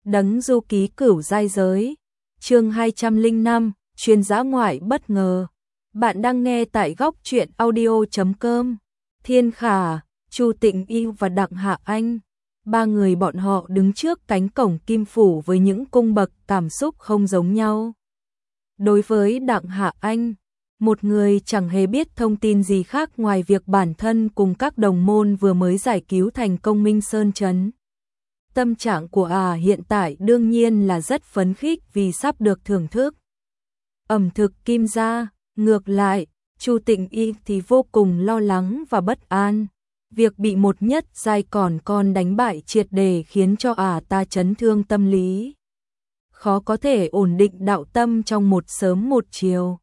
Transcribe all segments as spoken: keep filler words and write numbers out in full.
Đấng du ký cửu giai giới. Chương hai trăm lẻ năm, chuyên dã ngoại bất ngờ. Bạn đang nghe tại góc truyện audio chấm com. Thiên Khả, Chu Tịnh Y và Đặng Hạ Anh, ba người bọn họ đứng trước cánh cổng Kim Phủ với những cung bậc cảm xúc không giống nhau. Đối với Đặng Hạ Anh, một người chẳng hề biết thông tin gì khác ngoài việc bản thân cùng các đồng môn vừa mới giải cứu thành công Minh Sơn Trấn. Tâm trạng của ả à hiện tại đương nhiên là rất phấn khích vì sắp được thưởng thức ẩm thực Kim gia. Ngược lại, Chu Tịnh Y thì vô cùng lo lắng và bất an. Việc bị một nhất giai còn con đánh bại triệt để khiến cho ả à ta chấn thương tâm lý. Khó có thể ổn định đạo tâm trong một sớm một chiều.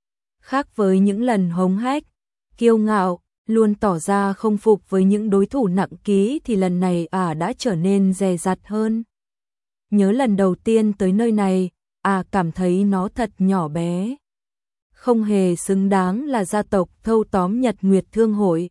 Khác với những lần hống hách, kiêu ngạo, luôn tỏ ra không phục với những đối thủ nặng ký thì lần này ả à đã trở nên dè dặt hơn. Nhớ lần đầu tiên tới nơi này, ả à cảm thấy nó thật nhỏ bé. Không hề xứng đáng là gia tộc thâu tóm Nhật Nguyệt Thương Hội.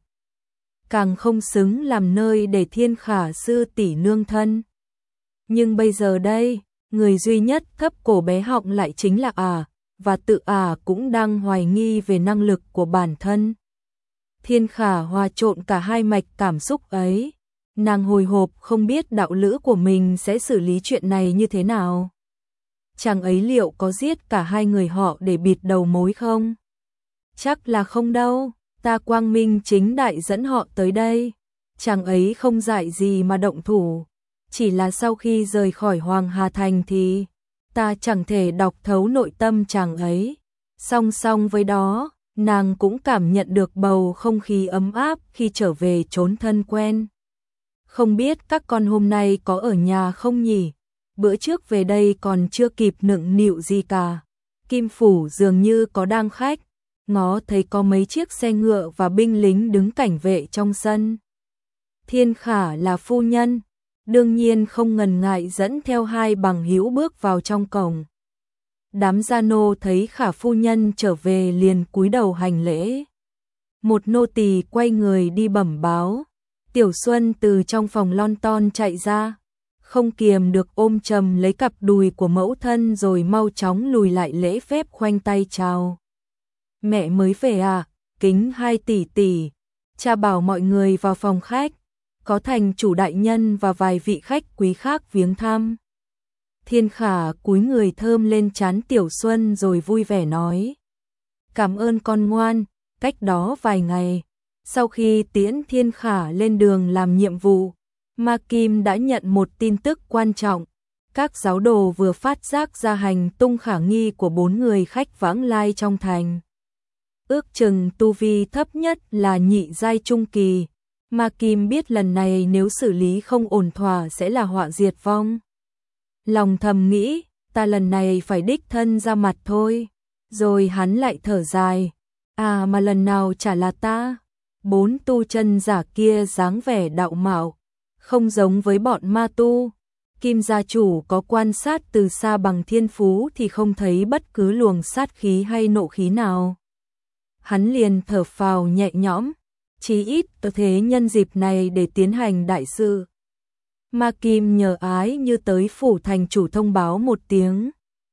Càng không xứng làm nơi để Thiên Khả sư tỷ nương thân. Nhưng bây giờ đây, người duy nhất thấp cổ bé họng lại chính là ả, à, và tự ả à cũng đang hoài nghi về năng lực của bản thân. Thiên Khả hòa trộn cả hai mạch cảm xúc ấy. Nàng hồi hộp không biết đạo lữ của mình sẽ xử lý chuyện này như thế nào. Chàng ấy liệu có giết cả hai người họ để bịt đầu mối không? Chắc là không đâu, ta quang minh chính đại dẫn họ tới đây. Chàng ấy không dại gì mà động thủ. Chỉ là sau khi rời khỏi Hoàng Hà Thành thì ta chẳng thể đọc thấu nội tâm chàng ấy. Song song với đó, nàng cũng cảm nhận được bầu không khí ấm áp khi trở về chốn thân quen. Không biết các con hôm nay có ở nhà không nhỉ? Bữa trước về đây còn chưa kịp nựng nịu gì cả. Kim Phủ dường như có đang khách, ngó thấy có mấy chiếc xe ngựa và binh lính đứng cảnh vệ trong sân. Thiên Khả là phu nhân, đương nhiên không ngần ngại dẫn theo hai bằng hữu bước vào trong cổng. Đám gia nô thấy Khả phu nhân trở về liền cúi đầu hành lễ. Một nô tỳ quay người đi bẩm báo. Tiểu Xuân từ trong phòng lon ton chạy ra, không kiềm được ôm chầm lấy cặp đùi của mẫu thân rồi mau chóng lùi lại lễ phép khoanh tay chào. Mẹ mới về à, kính hai tỷ tỷ. Cha bảo mọi người vào phòng khách, có thành chủ đại nhân và vài vị khách quý khác viếng thăm. Thiên Khả cúi người thơm lên trán Tiểu Xuân rồi vui vẻ nói. Cảm ơn con ngoan. Cách đó vài ngày, sau khi tiễn Thiên Khả lên đường làm nhiệm vụ, Ma Kim đã nhận một tin tức quan trọng. Các giáo đồ vừa phát giác ra hành tung khả nghi của bốn người khách vãng lai trong thành. Ước chừng tu vi thấp nhất là nhị giai trung kỳ. Ma Kim biết lần này nếu xử lý không ổn thỏa sẽ là họa diệt vong. Lòng thầm nghĩ, ta lần này phải đích thân ra mặt thôi. Rồi hắn lại thở dài. À mà lần nào chả là ta. Bốn tu chân giả kia dáng vẻ đạo mạo, không giống với bọn ma tu. Kim gia chủ có quan sát từ xa bằng thiên phú thì không thấy bất cứ luồng sát khí hay nộ khí nào. Hắn liền thở phào nhẹ nhõm, chí ít tôi thế nhân dịp này để tiến hành đại sự. Ma Kim nhờ ái như tới phủ thành chủ thông báo một tiếng.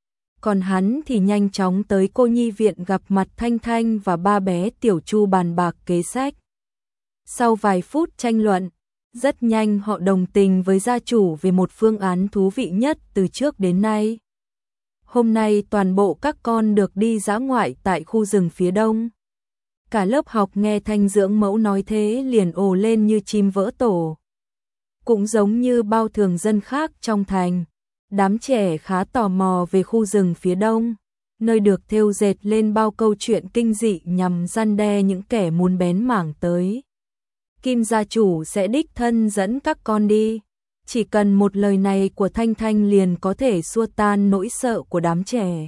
Còn hắn thì nhanh chóng tới cô nhi viện gặp mặt Thanh Thanh và ba bé Tiểu Chu bàn bạc kế sách. Sau vài phút tranh luận, rất nhanh họ đồng tình với gia chủ về một phương án thú vị nhất từ trước đến nay. Hôm nay toàn bộ các con được đi dã ngoại tại khu rừng phía đông. Cả lớp học nghe Thanh dưỡng mẫu nói thế liền ồ lên như chim vỡ tổ. Cũng giống như bao thường dân khác trong thành, đám trẻ khá tò mò về khu rừng phía đông, nơi được thêu dệt lên bao câu chuyện kinh dị nhằm răn đe những kẻ muốn bén mảng tới. Kim gia chủ sẽ đích thân dẫn các con đi. Chỉ cần một lời này của Thanh Thanh liền có thể xua tan nỗi sợ của đám trẻ.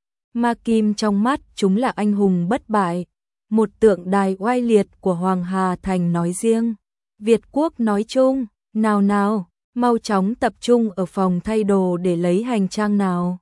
Ma Kim trong mắt chúng là anh hùng bất bại, một tượng đài oai liệt của Hoàng Hà Thành nói riêng, Việt quốc nói chung. Nào nào, mau chóng tập trung ở phòng thay đồ để lấy hành trang nào.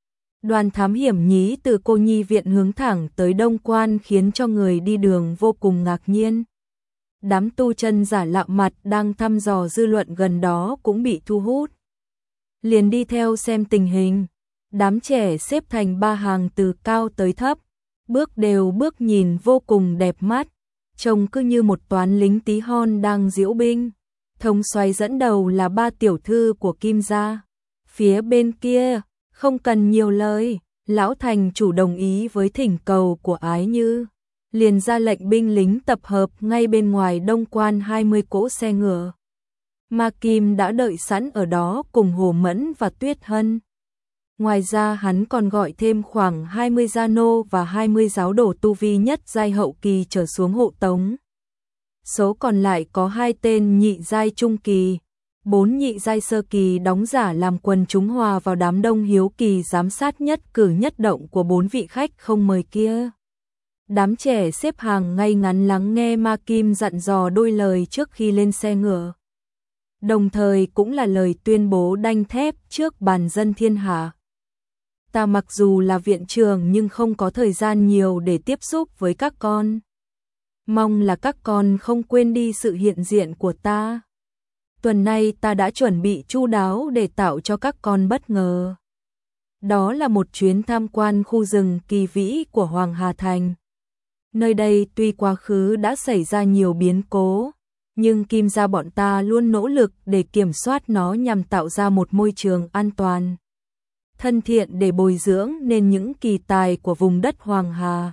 Đoàn thám hiểm nhí từ cô nhi viện hướng thẳng tới Đông Quan khiến cho người đi đường vô cùng ngạc nhiên. Đám tu chân giả lạ mặt đang thăm dò dư luận gần đó cũng bị thu hút. liền đi theo xem tình hình. Đám trẻ xếp thành ba hàng từ cao tới thấp, bước đều bước nhìn vô cùng đẹp mắt, trông cứ như một toán lính tí hon đang diễu binh. Thống soái dẫn đầu là ba tiểu thư của Kim gia. Phía bên kia, không cần nhiều lời, lão thành chủ đồng ý với thỉnh cầu của Ái Như, liền ra lệnh binh lính tập hợp ngay bên ngoài Đông Quan hai mươi cỗ xe ngựa. Ma Kim đã đợi sẵn ở đó cùng Hồ Mẫn và Tuyết Hân. Ngoài ra hắn còn gọi thêm khoảng hai mươi gia nô và hai mươi giáo đồ tu vi nhất giai hậu kỳ trở xuống hộ tống. Số còn lại có hai tên nhị giai trung kỳ, bốn nhị giai sơ kỳ đóng giả làm quần chúng hòa vào đám đông hiếu kỳ giám sát nhất cử nhất động của bốn vị khách không mời kia. Đám trẻ xếp hàng ngay ngắn lắng nghe Ma Kim dặn dò đôi lời trước khi lên xe ngựa. Đồng thời cũng là lời tuyên bố đanh thép trước bàn dân thiên hạ. Ta mặc dù là viện trưởng nhưng không có thời gian nhiều để tiếp xúc với các con. Mong là các con không quên đi sự hiện diện của ta. Tuần nay ta đã chuẩn bị chu đáo để tạo cho các con bất ngờ. Đó là một chuyến tham quan khu rừng kỳ vĩ của Hoàng Hà Thành. Nơi đây tuy quá khứ đã xảy ra nhiều biến cố, nhưng Kim gia bọn ta luôn nỗ lực để kiểm soát nó nhằm tạo ra một môi trường an toàn, thân thiện để bồi dưỡng nên những kỳ tài của vùng đất Hoàng Hà.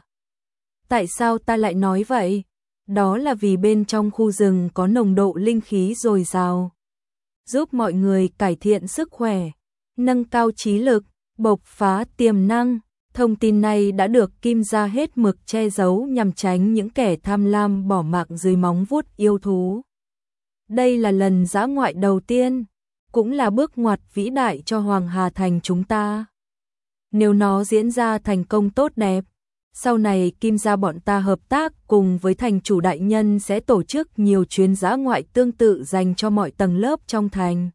Tại sao ta lại nói vậy? Đó là vì bên trong khu rừng có nồng độ linh khí dồi dào, giúp mọi người cải thiện sức khỏe, nâng cao trí lực, bộc phá tiềm năng. Thông tin này đã được Kim gia hết mực che giấu nhằm tránh những kẻ tham lam bỏ mạng dưới móng vuốt yêu thú. Đây là lần dã ngoại đầu tiên, cũng là bước ngoặt vĩ đại cho Hoàng Hà Thành chúng ta. Nếu nó diễn ra thành công tốt đẹp, sau này Kim gia bọn ta hợp tác cùng với thành chủ đại nhân sẽ tổ chức nhiều chuyến dã ngoại tương tự dành cho mọi tầng lớp trong thành.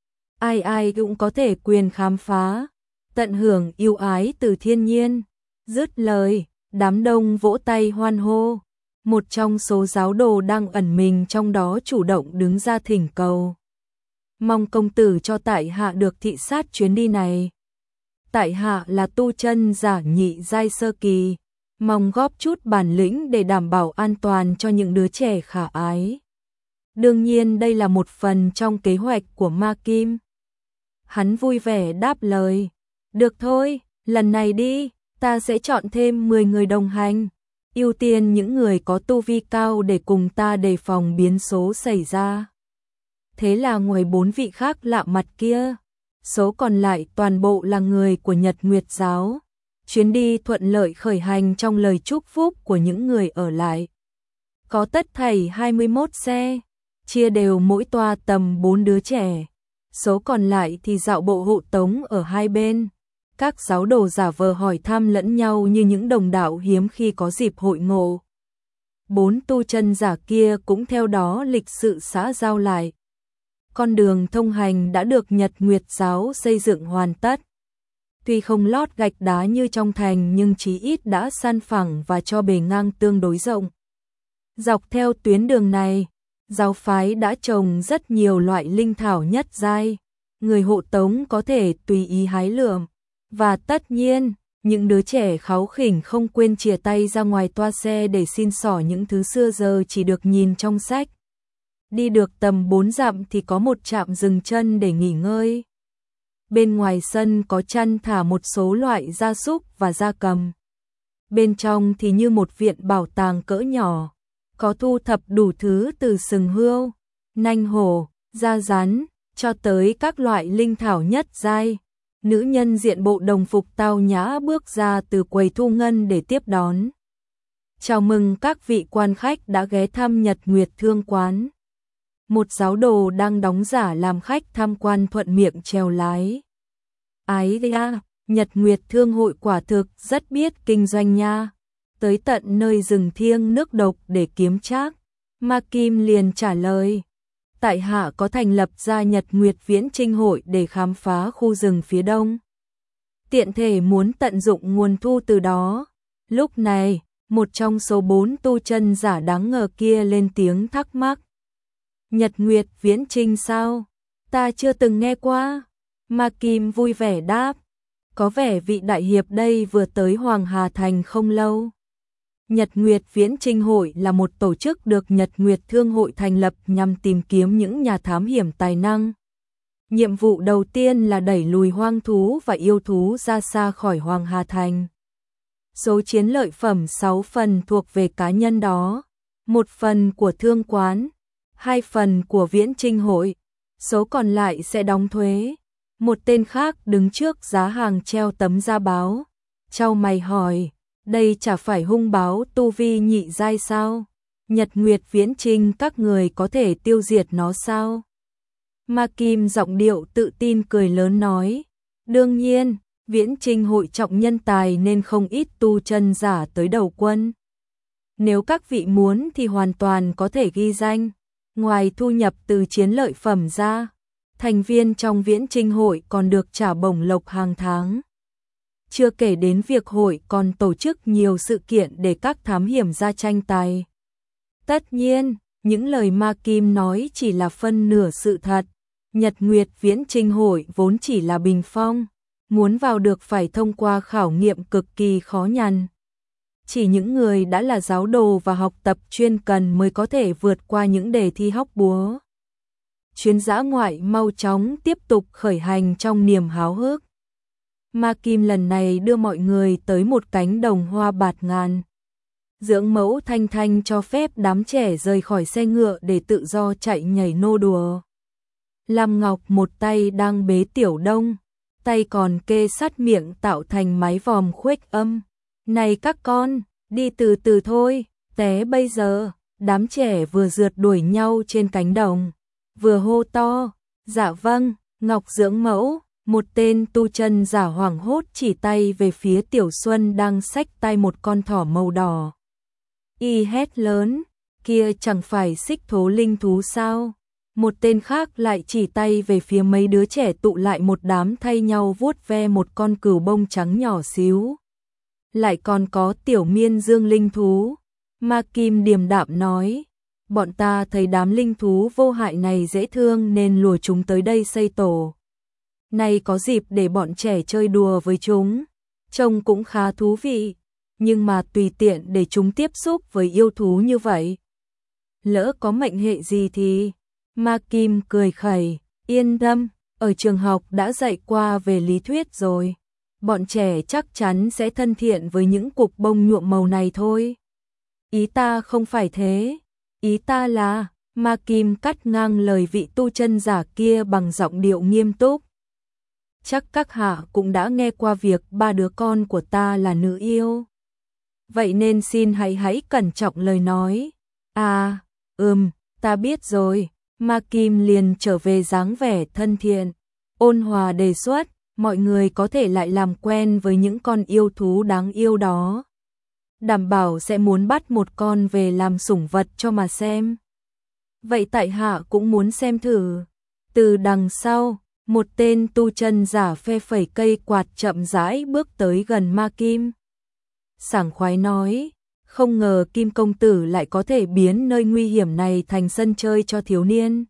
Ai ai cũng có thể quyền khám phá, tận hưởng yêu ái từ thiên nhiên. Dứt lời, đám đông vỗ tay hoan hô. Một trong số giáo đồ đang ẩn mình trong đó chủ động đứng ra thỉnh cầu. Mong công tử cho tại hạ được thị sát chuyến đi này. Tại hạ là tu chân giả nhị giai sơ kỳ, mong góp chút bản lĩnh để đảm bảo an toàn cho những đứa trẻ khả ái. Đương nhiên đây là một phần trong kế hoạch của Ma Kim. Hắn vui vẻ đáp lời. Được thôi, lần này đi, ta sẽ chọn thêm mười người đồng hành. Ưu tiên những người có tu vi cao để cùng ta đề phòng biến số xảy ra. Thế là ngoài bốn vị khác lạ mặt kia, số còn lại toàn bộ là người của Nhật Nguyệt giáo. Chuyến đi thuận lợi khởi hành trong lời chúc phúc của những người ở lại. Có tất thảy hai mươi mốt xe, chia đều mỗi toa tầm bốn đứa trẻ. Số còn lại thì dạo bộ hộ tống ở hai bên. Các giáo đồ giả vờ hỏi thăm lẫn nhau như những đồng đạo hiếm khi có dịp hội ngộ. Bốn tu chân giả kia cũng theo đó lịch sự xã giao lại. Con đường thông hành đã được Nhật Nguyệt giáo xây dựng hoàn tất. Tuy không lót gạch đá như trong thành nhưng chí ít đã san phẳng và cho bề ngang tương đối rộng. Dọc theo tuyến đường này, giáo phái đã trồng rất nhiều loại linh thảo nhất giai. Người hộ tống có thể tùy ý hái lượm. Và tất nhiên, những đứa trẻ kháu khỉnh không quên chìa tay ra ngoài toa xe để xin xỏ những thứ xưa giờ chỉ được nhìn trong sách. Đi được tầm bốn dặm thì có một trạm dừng chân để nghỉ ngơi. Bên ngoài sân có chăn thả một số loại gia súc và gia cầm. Bên trong thì như một viện bảo tàng cỡ nhỏ, có thu thập đủ thứ từ sừng hươu, nanh hổ, da rắn, cho tới các loại linh thảo nhất giai. Nữ nhân diện bộ đồng phục tao nhã bước ra từ quầy thu ngân để tiếp đón. Chào mừng các vị quan khách đã ghé thăm Nhật Nguyệt Thương Quán. Một giáo đồ đang đóng giả làm khách tham quan thuận miệng trèo lái. Ái da, Nhật Nguyệt Thương hội quả thực rất biết kinh doanh nha. Tới tận nơi rừng thiêng nước độc để kiếm trác. Ma Kim liền trả lời. Tại hạ có thành lập ra Nhật Nguyệt Viễn Trinh hội để khám phá khu rừng phía đông. Tiện thể muốn tận dụng nguồn thu từ đó. Lúc này, một trong số bốn tu chân giả đáng ngờ kia lên tiếng thắc mắc. Nhật Nguyệt Viễn Trinh sao? Ta chưa từng nghe qua. Ma Kim vui vẻ đáp, có vẻ vị đại hiệp đây vừa tới Hoàng Hà Thành không lâu. Nhật Nguyệt Viễn Chinh Hội là một tổ chức được Nhật Nguyệt Thương Hội thành lập nhằm tìm kiếm những nhà thám hiểm tài năng. Nhiệm vụ đầu tiên là đẩy lùi hoang thú và yêu thú ra xa khỏi Hoàng Hà Thành. Số chiến lợi phẩm sáu phần thuộc về cá nhân đó, một phần của thương quán, hai phần của Viễn Chinh Hội, số còn lại sẽ đóng thuế. Một tên khác đứng trước giá hàng treo tấm da báo, chau mày hỏi, đây chả phải hung báo tu vi nhị giai sao? Nhật Nguyệt Viễn Chinh các người có thể tiêu diệt nó sao? Ma Kim giọng điệu tự tin cười lớn nói, đương nhiên, Viễn Chinh Hội trọng nhân tài nên không ít tu chân giả tới đầu quân. Nếu các vị muốn thì hoàn toàn có thể ghi danh, ngoài thu nhập từ chiến lợi phẩm ra, thành viên trong Viễn Chinh Hội còn được trả bổng lộc hàng tháng. Chưa kể đến việc hội còn tổ chức nhiều sự kiện để các thám hiểm ra tranh tài. Tất nhiên, những lời Ma Kim nói chỉ là phân nửa sự thật. Nhật Nguyệt Viễn Chinh Hội vốn chỉ là bình phong, muốn vào được phải thông qua khảo nghiệm cực kỳ khó nhằn. Chỉ những người đã là giáo đồ và học tập chuyên cần mới có thể vượt qua những đề thi hóc búa. Chuyến dã ngoại mau chóng tiếp tục khởi hành trong niềm háo hức. Ma Kim lần này đưa mọi người tới một cánh đồng hoa bạt ngàn. Dưỡng mẫu Thanh Thanh cho phép đám trẻ rời khỏi xe ngựa để tự do chạy nhảy nô đùa. Lam Ngọc một tay đang bế Tiểu Đông, tay còn kê sát miệng tạo thành mái vòm khuếch âm. Này các con, đi từ từ thôi, té bây giờ. Đám trẻ vừa rượt đuổi nhau trên cánh đồng, vừa hô to, dạ vâng, Ngọc dưỡng mẫu. Một tên tu chân giả hoảng hốt chỉ tay về phía Tiểu Xuân đang xách tay một con thỏ màu đỏ. Y hét lớn, kia chẳng phải xích thố linh thú sao? Một tên khác lại chỉ tay về phía mấy đứa trẻ tụ lại một đám thay nhau vuốt ve một con cừu bông trắng nhỏ xíu. Lại còn có tiểu miên dương linh thú. Ma Kim điềm đạm nói, bọn ta thấy đám linh thú vô hại này dễ thương nên lùa chúng tới đây xây tổ. Này có dịp để bọn trẻ chơi đùa với chúng, trông cũng khá thú vị, nhưng mà tùy tiện để chúng tiếp xúc với yêu thú như vậy. Lỡ có mệnh hệ gì thì... Ma Kim cười khẩy, yên tâm, ở trường học đã dạy qua về lý thuyết rồi. Bọn trẻ chắc chắn sẽ thân thiện với những cục bông nhuộm màu này thôi. Ý ta không phải thế, ý ta là... Ma Kim cắt ngang lời vị tu chân giả kia bằng giọng điệu nghiêm túc. Chắc các hạ cũng đã nghe qua việc ba đứa con của ta là nữ yêu. Vậy nên xin hãy hãy cẩn trọng lời nói. À, ừm, ta biết rồi. Ma Kim liền trở về dáng vẻ thân thiện, ôn hòa đề xuất, mọi người có thể lại làm quen với những con yêu thú đáng yêu đó. Đảm bảo sẽ muốn bắt một con về làm sủng vật cho mà xem. Vậy tại hạ cũng muốn xem thử. Từ đằng sau, một tên tu chân giả phe phẩy cây quạt chậm rãi bước tới gần Ma Kim. Sảng khoái nói, không ngờ Kim công tử lại có thể biến nơi nguy hiểm này thành sân chơi cho thiếu niên.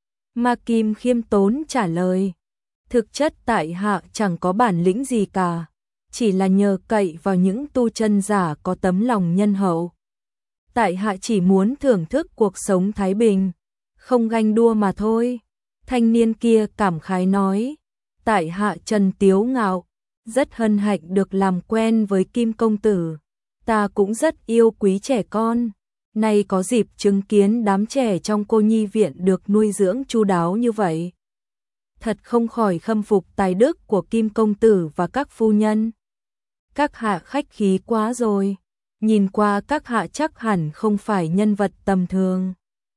Ma Kim khiêm tốn trả lời, thực chất tại hạ chẳng có bản lĩnh gì cả, chỉ là nhờ cậy vào những tu chân giả có tấm lòng nhân hậu. Tại hạ chỉ muốn thưởng thức cuộc sống thái bình, không ganh đua mà thôi. Thanh niên kia cảm khái nói, tại hạ Trần Tiếu Ngạo, rất hân hạnh được làm quen với Kim công tử. Ta cũng rất yêu quý trẻ con, nay có dịp chứng kiến đám trẻ trong cô nhi viện được nuôi dưỡng chu đáo như vậy. Thật không khỏi khâm phục tài đức của Kim công tử và các phu nhân. Các hạ khách khí quá rồi, nhìn qua các hạ chắc hẳn không phải nhân vật tầm thường.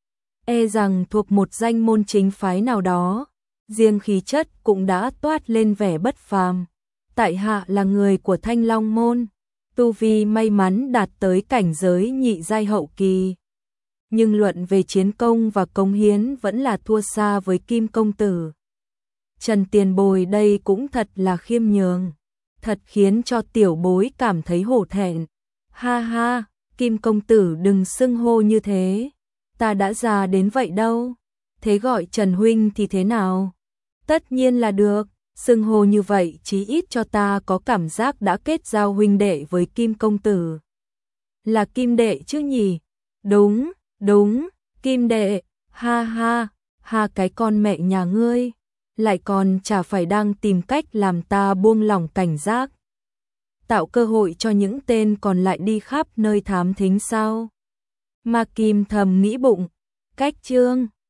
E rằng thuộc một danh môn chính phái nào đó, riêng khí chất cũng đã toát lên vẻ bất phàm. Tại hạ là người của Thanh Long môn, tu vi may mắn đạt tới cảnh giới nhị giai hậu kỳ. Nhưng luận về chiến công và cống hiến vẫn là thua xa với Kim công tử. Trần tiền bối đây cũng thật là khiêm nhường, thật khiến cho tiểu bối cảm thấy hổ thẹn. Ha ha, Kim công tử đừng xưng hô như thế, ta đã già đến vậy đâu. Thế gọi Trần huynh thì thế nào? Tất nhiên là được, xưng hô như vậy chí ít cho ta có cảm giác đã kết giao huynh đệ với Kim công tử. Là Kim đệ chứ nhỉ? Đúng, đúng, Kim đệ, ha ha, ha cái con mẹ nhà ngươi, lại còn chả phải đang tìm cách làm ta buông lỏng cảnh giác, tạo cơ hội cho những tên còn lại đi khắp nơi thám thính sao? Ma Kim thầm nghĩ bụng, cách chương